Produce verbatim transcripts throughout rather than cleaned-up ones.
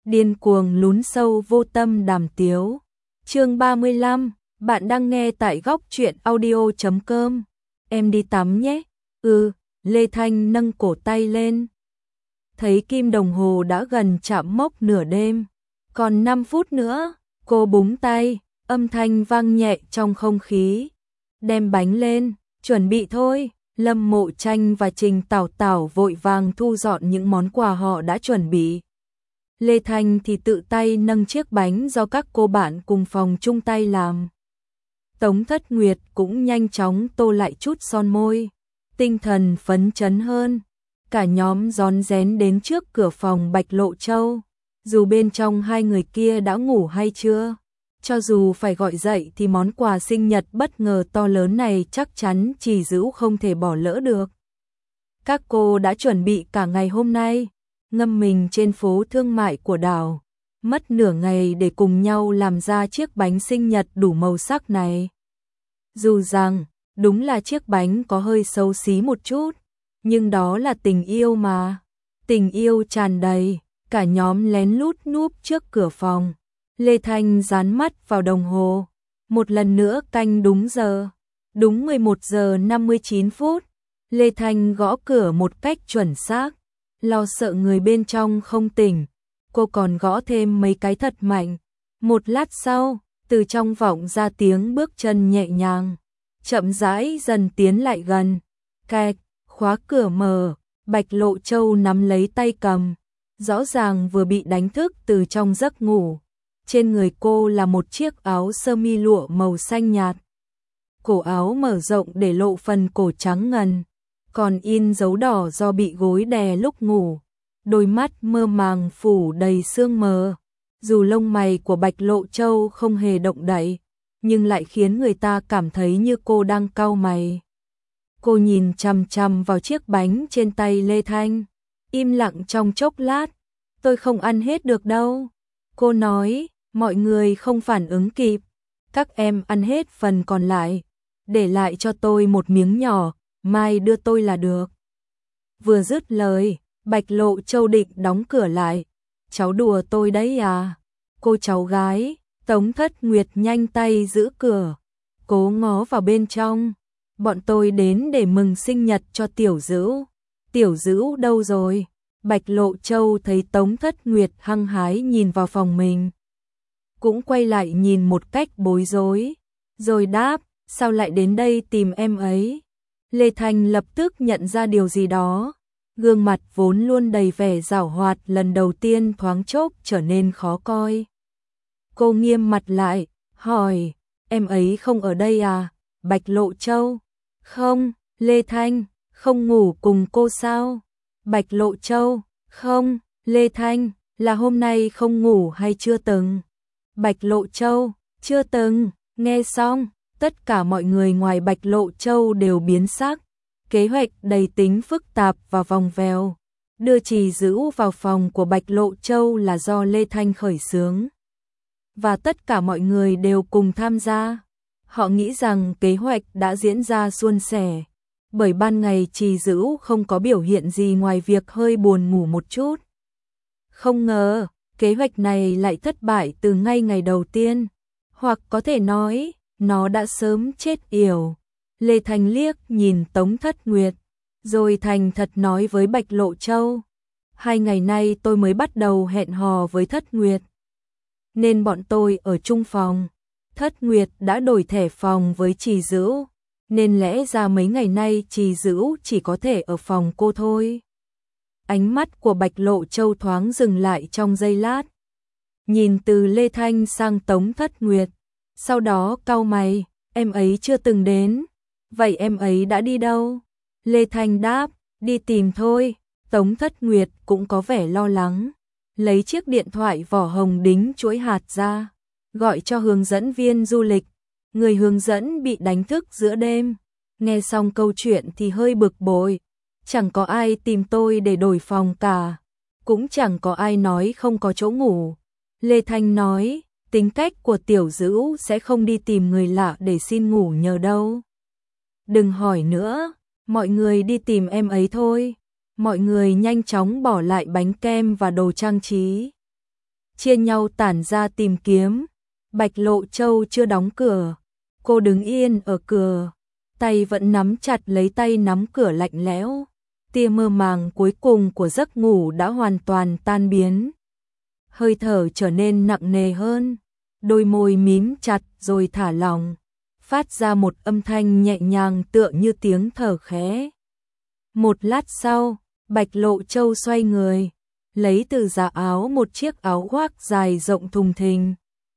điên cuồng lún sâu vô tâm đàm tiếu. Chương ba mươi lăm, bạn đang nghe tại góc truyện audio chấm com. Em đi tắm nhé. Ừ, Lê Thanh nâng cổ tay lên. Thấy kim đồng hồ đã gần chạm mốc nửa đêm. Còn năm phút nữa, cô búng tay, âm thanh vang nhẹ trong không khí. Đem bánh lên, chuẩn bị thôi. Lâm Mộ Tranh và Trình Tảo Tảo vội vàng thu dọn những món quà họ đã chuẩn bị. Lê Thanh thì tự tay nâng chiếc bánh do các cô bạn cùng phòng chung tay làm. Tống Thất Nguyệt cũng nhanh chóng tô lại chút son môi, tinh thần phấn chấn hơn. Cả nhóm rón rén đến trước cửa phòng Bạch Lộ Châu, dù bên trong hai người kia đã ngủ hay chưa. Cho dù phải gọi dậy thì món quà sinh nhật bất ngờ to lớn này chắc chắn Trì Dữ không thể bỏ lỡ được. Các cô đã chuẩn bị cả ngày hôm nay, ngâm mình trên phố thương mại của đảo, mất nửa ngày để cùng nhau làm ra chiếc bánh sinh nhật đủ màu sắc này. Dù rằng, đúng là chiếc bánh có hơi xấu xí một chút, nhưng đó là tình yêu mà. Tình yêu tràn đầy, cả nhóm lén lút núp trước cửa phòng. Lê Thanh dán mắt vào đồng hồ, một lần nữa canh đúng giờ. Đúng mười một giờ năm mươi chín phút, Lê Thanh gõ cửa một cách chuẩn xác. Lo sợ người bên trong không tỉnh, cô còn gõ thêm mấy cái thật mạnh. Một lát sau, từ trong vọng ra tiếng bước chân nhẹ nhàng, chậm rãi dần tiến lại gần. Kẹt, khóa cửa mở, Bạch Lộ Châu nắm lấy tay cầm, rõ ràng vừa bị đánh thức từ trong giấc ngủ. Trên người cô là một chiếc áo sơ mi lụa màu xanh nhạt. Cổ áo mở rộng để lộ phần cổ trắng ngần, còn in dấu đỏ do bị gối đè lúc ngủ. Đôi mắt mơ màng phủ đầy sương mờ. Dù lông mày của Bạch Lộ Châu không hề động đậy, nhưng lại khiến người ta cảm thấy như cô đang cau mày. Cô nhìn chằm chằm vào chiếc bánh trên tay Lê Thanh, im lặng trong chốc lát. Tôi không ăn hết được đâu. Cô nói, mọi người không phản ứng kịp. Các em ăn hết phần còn lại, để lại cho tôi một miếng nhỏ, mai đưa tôi là được. Vừa dứt lời, Bạch Lộ Châu định đóng cửa lại. Cháu đùa tôi đấy à? Cô cháu gái. Tống Thất Nguyệt nhanh tay giữ cửa, cố ngó vào bên trong. Bọn tôi đến để mừng sinh nhật cho Tiểu Dữ. Tiểu Dữ đâu rồi? Bạch Lộ Châu thấy Tống Thất Nguyệt hăng hái nhìn vào phòng mình, cũng quay lại nhìn một cách bối rối, rồi đáp, sao lại đến đây tìm em ấy? Lê Thanh lập tức nhận ra điều gì đó, gương mặt vốn luôn đầy vẻ giảo hoạt lần đầu tiên thoáng chốc trở nên khó coi. Cô nghiêm mặt lại, hỏi, em ấy không ở đây à? Bạch Lộ Châu, không. Lê Thanh, không ngủ cùng cô sao? Bạch Lộ Châu, không. Lê Thanh, là hôm nay không ngủ hay chưa từng? Bạch Lộ Châu, chưa từng. Nghe xong, tất cả mọi người ngoài Bạch Lộ Châu đều biến sắc. Kế hoạch đầy tính phức tạp và vòng vèo, đưa Trì Dữ vào phòng của Bạch Lộ Châu là do Lê Thanh khởi xướng. Và tất cả mọi người đều cùng tham gia. Họ nghĩ rằng kế hoạch đã diễn ra suôn sẻ, bởi ban ngày Trì Dữ không có biểu hiện gì ngoài việc hơi buồn ngủ một chút. Không ngờ, kế hoạch này lại thất bại từ ngay ngày đầu tiên, hoặc có thể nói, nó đã sớm chết yểu. Lê Thanh liếc nhìn Tống Thất Nguyệt, rồi thành thật nói với Bạch Lộ Châu, hai ngày nay tôi mới bắt đầu hẹn hò với Thất Nguyệt, nên bọn tôi ở chung phòng. Thất Nguyệt đã đổi thẻ phòng với Trì Dữ, nên lẽ ra mấy ngày nay Trì Dữ chỉ có thể ở phòng cô thôi. Ánh mắt của Bạch Lộ Châu thoáng dừng lại trong giây lát, nhìn từ Lê Thanh sang Tống Thất Nguyệt, sau đó cau mày, em ấy chưa từng đến. Vậy em ấy đã đi đâu? Lê Thanh đáp, đi tìm thôi. Tống Thất Nguyệt cũng có vẻ lo lắng, lấy chiếc điện thoại vỏ hồng đính chuỗi hạt ra, gọi cho hướng dẫn viên du lịch. Người hướng dẫn bị đánh thức giữa đêm, nghe xong câu chuyện thì hơi bực bội. Chẳng có ai tìm tôi để đổi phòng cả, cũng chẳng có ai nói không có chỗ ngủ. Lê Thanh nói, tính cách của Tiểu Dữ sẽ không đi tìm người lạ để xin ngủ nhờ đâu. Đừng hỏi nữa, mọi người đi tìm em ấy thôi. Mọi người nhanh chóng bỏ lại bánh kem và đồ trang trí. chia nhau tản ra tìm kiếm. Bạch Lộ Châu chưa đóng cửa, cô đứng yên ở cửa, tay vẫn nắm chặt lấy tay nắm cửa lạnh lẽo. Tia mơ màng cuối cùng của giấc ngủ đã hoàn toàn tan biến. Hơi thở trở nên nặng nề hơn, đôi môi mím chặt rồi thả lỏng, phát ra một âm thanh nhẹ nhàng tựa như tiếng thở khẽ. Một lát sau, Bạch Lộ Châu xoay người, lấy từ giá áo một chiếc áo khoác dài rộng thùng thình.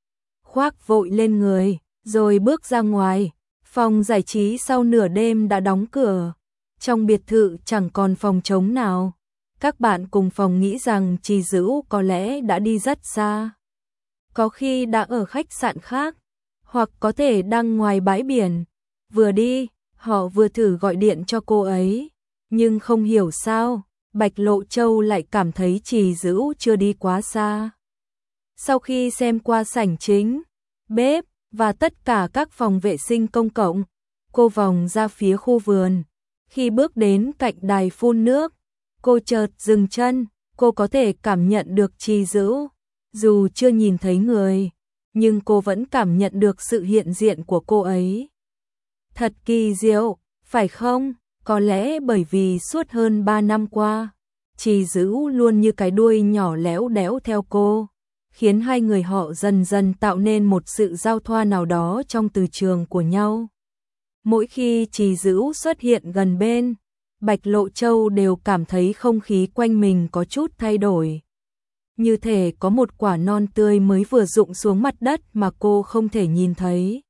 Khoác vội lên người, rồi bước ra ngoài. Phòng giải trí sau nửa đêm đã đóng cửa. Trong biệt thự chẳng còn phòng trống nào. Các bạn cùng phòng nghĩ rằng Trì Dữ có lẽ đã đi rất xa. Có khi đã ở khách sạn khác, hoặc có thể đang ngoài bãi biển. Vừa đi, họ vừa thử gọi điện cho cô ấy. Nhưng không hiểu sao, Bạch Lộ Châu lại cảm thấy Trì Dữ chưa đi quá xa. Sau khi xem qua sảnh chính, bếp và tất cả các phòng vệ sinh công cộng, cô vòng ra phía khu vườn. Khi bước đến cạnh đài phun nước, cô chợt dừng chân, cô có thể cảm nhận được Trì Dữ. Dù chưa nhìn thấy người, nhưng cô vẫn cảm nhận được sự hiện diện của cô ấy. Thật kỳ diệu, phải không? Có lẽ bởi vì suốt hơn ba năm qua, Trì Dữ luôn như cái đuôi nhỏ léo đéo theo cô, khiến hai người họ dần dần tạo nên một sự giao thoa nào đó trong từ trường của nhau. Mỗi khi Trì Dữ xuất hiện gần bên, Bạch Lộ Châu đều cảm thấy không khí quanh mình có chút thay đổi. Như thể có một quả non tươi mới vừa rụng xuống mặt đất mà cô không thể nhìn thấy.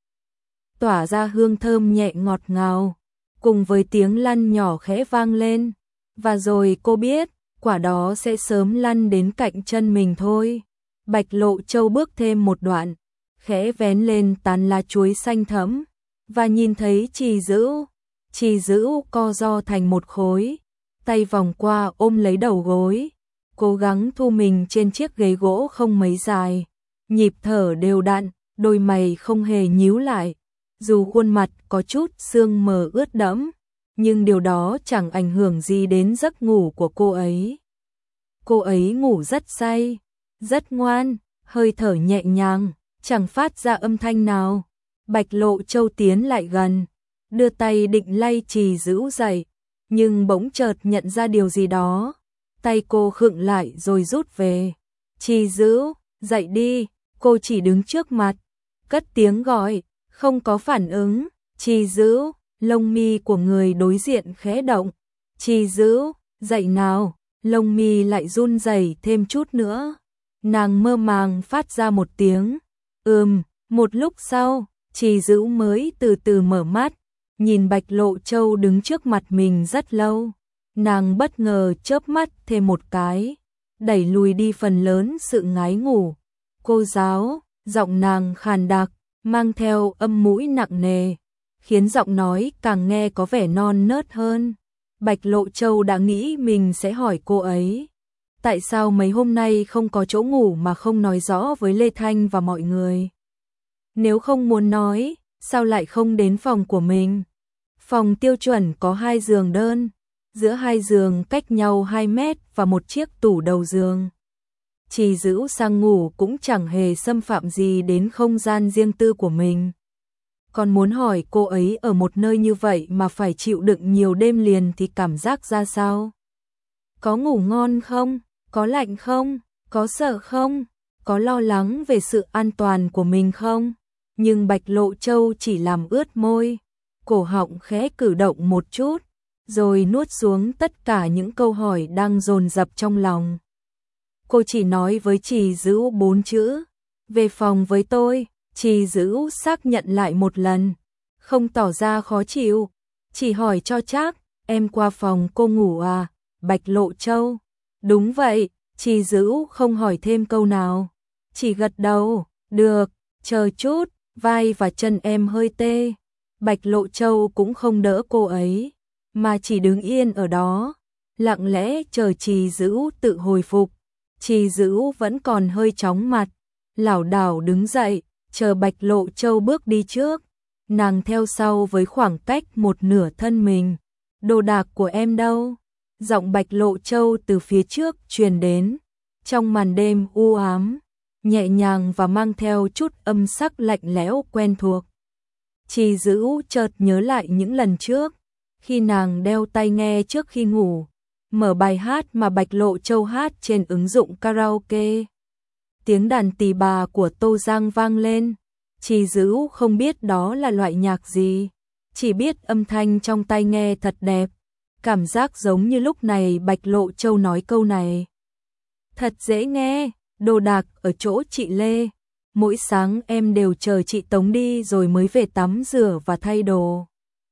Tỏa ra hương thơm nhẹ ngọt ngào, cùng với tiếng lăn nhỏ khẽ vang lên. Và rồi cô biết, quả đó sẽ sớm lăn đến cạnh chân mình thôi. Bạch Lộ Châu bước thêm một đoạn, khẽ vén lên tán lá chuối xanh thẫm, và nhìn thấy Trì Dữ. Trì Dữ co ro thành một khối, tay vòng qua ôm lấy đầu gối, cố gắng thu mình trên chiếc ghế gỗ không mấy dài, nhịp thở đều đặn, đôi mày không hề nhíu lại, dù khuôn mặt có chút sương mờ ướt đẫm, nhưng điều đó chẳng ảnh hưởng gì đến giấc ngủ của cô ấy. Cô ấy ngủ rất say, rất ngoan, hơi thở nhẹ nhàng, chẳng phát ra âm thanh nào. Bạch Lộ Châu tiến lại gần, đưa tay định lay Trì Dữ dậy, nhưng bỗng chợt nhận ra điều gì đó. Tay cô khựng lại rồi rút về. Trì Dữ, dậy đi, cô chỉ đứng trước mặt, cất tiếng gọi, không có phản ứng. Trì Dữ, lông mi của người đối diện khẽ động. Trì Dữ, dậy nào, lông mi lại run rẩy thêm chút nữa. Nàng mơ màng phát ra một tiếng, ừm, một lúc sau, Trì Dữ mới từ từ mở mắt, nhìn Bạch Lộ Châu đứng trước mặt mình rất lâu. Nàng bất ngờ chớp mắt thêm một cái, đẩy lùi đi phần lớn sự ngái ngủ. Cô giáo, giọng nàng khàn đặc, mang theo âm mũi nặng nề, khiến giọng nói càng nghe có vẻ non nớt hơn. Bạch Lộ Châu đã nghĩ mình sẽ hỏi cô ấy, tại sao mấy hôm nay không có chỗ ngủ mà không nói rõ với Lê Thanh và mọi người. Nếu không muốn nói, sao lại không đến phòng của mình? Phòng tiêu chuẩn có hai giường đơn, giữa hai giường cách nhau hai mét và một chiếc tủ đầu giường. Trì Dữ sang ngủ cũng chẳng hề xâm phạm gì đến không gian riêng tư của mình. Còn muốn hỏi cô ấy ở một nơi như vậy mà phải chịu đựng nhiều đêm liền thì cảm giác ra sao? Có ngủ ngon không? Có lạnh không? Có sợ không? Có lo lắng về sự an toàn của mình không? Nhưng Bạch Lộ Châu chỉ làm ướt môi, cổ họng khẽ cử động một chút, rồi nuốt xuống tất cả những câu hỏi đang dồn dập trong lòng. Cô chỉ nói với Trì Dữ bốn chữ, về phòng với tôi. Trì Dữ xác nhận lại một lần, không tỏ ra khó chịu, chỉ hỏi cho chắc, em qua phòng cô ngủ à? Bạch Lộ Châu, đúng vậy. Trì Dữ không hỏi thêm câu nào, chỉ gật đầu, được, chờ chút, vai và chân em hơi tê. Bạch Lộ Châu cũng không đỡ cô ấy, mà chỉ đứng yên ở đó, lặng lẽ chờ Trì Dữ tự hồi phục. Trì Dữ vẫn còn hơi chóng mặt, lảo đảo đứng dậy, chờ Bạch Lộ Châu bước đi trước, nàng theo sau với khoảng cách một nửa thân mình. Đồ đạc của em đâu? Giọng Bạch Lộ Châu từ phía trước truyền đến, trong màn đêm u ám, nhẹ nhàng và mang theo chút âm sắc lạnh lẽo quen thuộc. Trì Dữ chợt nhớ lại những lần trước, khi nàng đeo tai nghe trước khi ngủ, mở bài hát mà Bạch Lộ Châu hát trên ứng dụng karaoke. Tiếng đàn tỳ bà của Tô Giang vang lên, Trì Dữ không biết đó là loại nhạc gì, chỉ biết âm thanh trong tai nghe thật đẹp, cảm giác giống như lúc này Bạch Lộ Châu nói câu này. Thật dễ nghe, đồ đạc ở chỗ chị Lê, mỗi sáng em đều chờ chị Tống đi rồi mới về tắm rửa và thay đồ.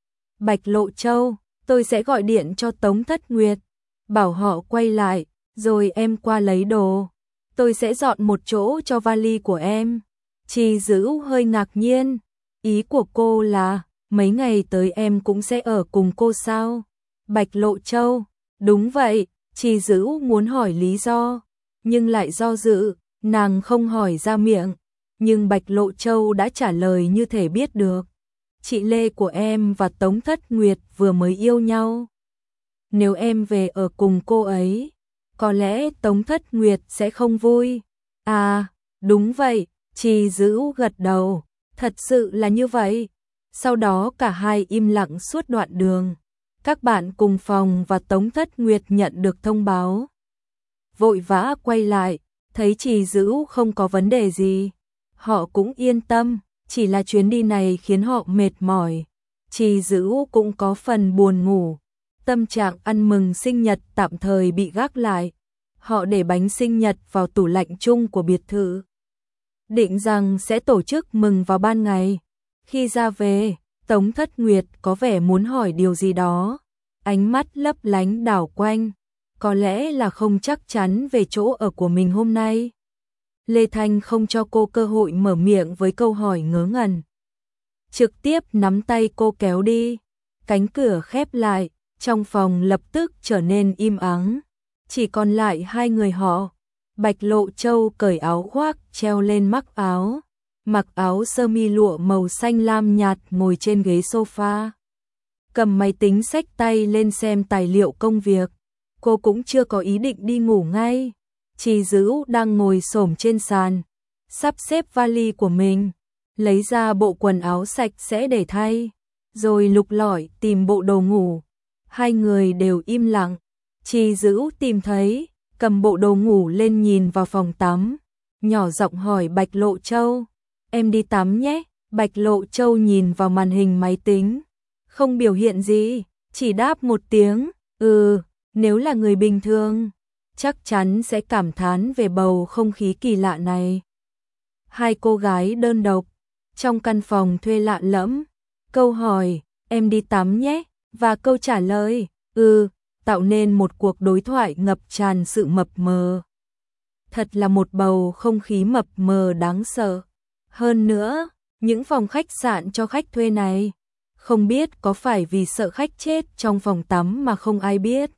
Bạch Lộ Châu, tôi sẽ gọi điện cho Tống Thất Nguyệt, bảo họ quay lại, rồi em qua lấy đồ. Tôi sẽ dọn một chỗ cho vali của em. Trì Dữ hơi ngạc nhiên, ý của cô là mấy ngày tới em cũng sẽ ở cùng cô sao? Bạch Lộ Châu, đúng vậy. Trì Dữ muốn hỏi lý do, nhưng lại do dự, nàng không hỏi ra miệng, nhưng Bạch Lộ Châu đã trả lời như thể biết được. Chị Lê của em và Tống Thất Nguyệt vừa mới yêu nhau. Nếu em về ở cùng cô ấy, có lẽ Tống Thất Nguyệt sẽ không vui. À, đúng vậy, Trì Dữ gật đầu, thật sự là như vậy. Sau đó cả hai im lặng suốt đoạn đường. Các bạn cùng phòng và Tống Thất Nguyệt nhận được thông báo. Vội vã quay lại, thấy Trì Dữ không có vấn đề gì. Họ cũng yên tâm, chỉ là chuyến đi này khiến họ mệt mỏi. Trì Dữ cũng có phần buồn ngủ. Tâm trạng ăn mừng sinh nhật tạm thời bị gác lại. Họ để bánh sinh nhật vào tủ lạnh chung của biệt thự. Định rằng sẽ tổ chức mừng vào ban ngày. Khi ra về, Tống Thất Nguyệt có vẻ muốn hỏi điều gì đó. Ánh mắt lấp lánh đảo quanh. Có lẽ là không chắc chắn về chỗ ở của mình hôm nay. Lê Thanh không cho cô cơ hội mở miệng với câu hỏi ngớ ngẩn. Trực tiếp nắm tay cô kéo đi. Cánh cửa khép lại, trong phòng lập tức trở nên im ắng. Chỉ còn lại hai người họ. Bạch Lộ Châu cởi áo khoác treo lên mắc áo. Mặc áo sơ mi lụa màu xanh lam nhạt ngồi trên ghế sofa. Cầm máy tính xách tay lên xem tài liệu công việc. Cô cũng chưa có ý định đi ngủ ngay. Trì Dữ đang ngồi xổm trên sàn, sắp xếp vali của mình, lấy ra bộ quần áo sạch sẽ để thay, rồi lục lọi tìm bộ đồ ngủ. Hai người đều im lặng. Trì Dữ tìm thấy, cầm bộ đồ ngủ lên nhìn vào phòng tắm, nhỏ giọng hỏi Bạch Lộ Châu, em đi tắm nhé. Bạch Lộ Châu nhìn vào màn hình máy tính, không biểu hiện gì, chỉ đáp một tiếng, ừ, nếu là người bình thường, chắc chắn sẽ cảm thán về bầu không khí kỳ lạ này. Hai cô gái đơn độc, trong căn phòng thuê lạ lẫm, câu hỏi, em đi tắm nhé, và câu trả lời, ừ, tạo nên một cuộc đối thoại ngập tràn sự mập mờ. Thật là một bầu không khí mập mờ đáng sợ. Hơn nữa, những phòng khách sạn cho khách thuê này, không biết có phải vì sợ khách chết trong phòng tắm mà không ai biết.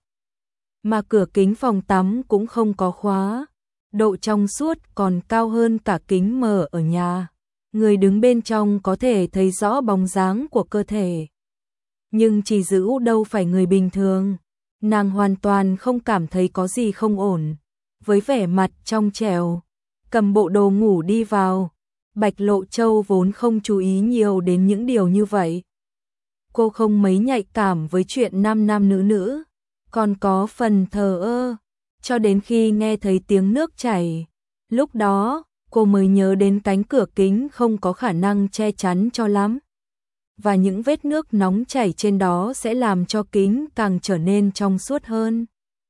Mà cửa kính phòng tắm cũng không có khóa, độ trong suốt còn cao hơn cả kính mở ở nhà. Người đứng bên trong có thể thấy rõ bóng dáng của cơ thể. Nhưng Trì Dữ đâu phải người bình thường, nàng hoàn toàn không cảm thấy có gì không ổn. Với vẻ mặt trong trẻo, cầm bộ đồ ngủ đi vào. Bạch Lộ Châu vốn không chú ý nhiều đến những điều như vậy. Cô không mấy nhạy cảm với chuyện nam nam nữ nữ, còn có phần thờ ơ, cho đến khi nghe thấy tiếng nước chảy. Lúc đó, cô mới nhớ đến cánh cửa kính không có khả năng che chắn cho lắm. Và những vết nước nóng chảy trên đó sẽ làm cho kính càng trở nên trong suốt hơn.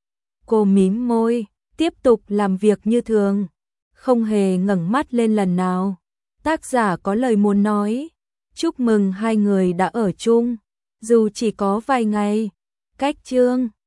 Cô mím môi, tiếp tục làm việc như thường, không hề ngẩng mắt lên lần nào. Tác giả có lời muốn nói, chúc mừng hai người đã ở chung, dù chỉ có vài ngày. Cách chương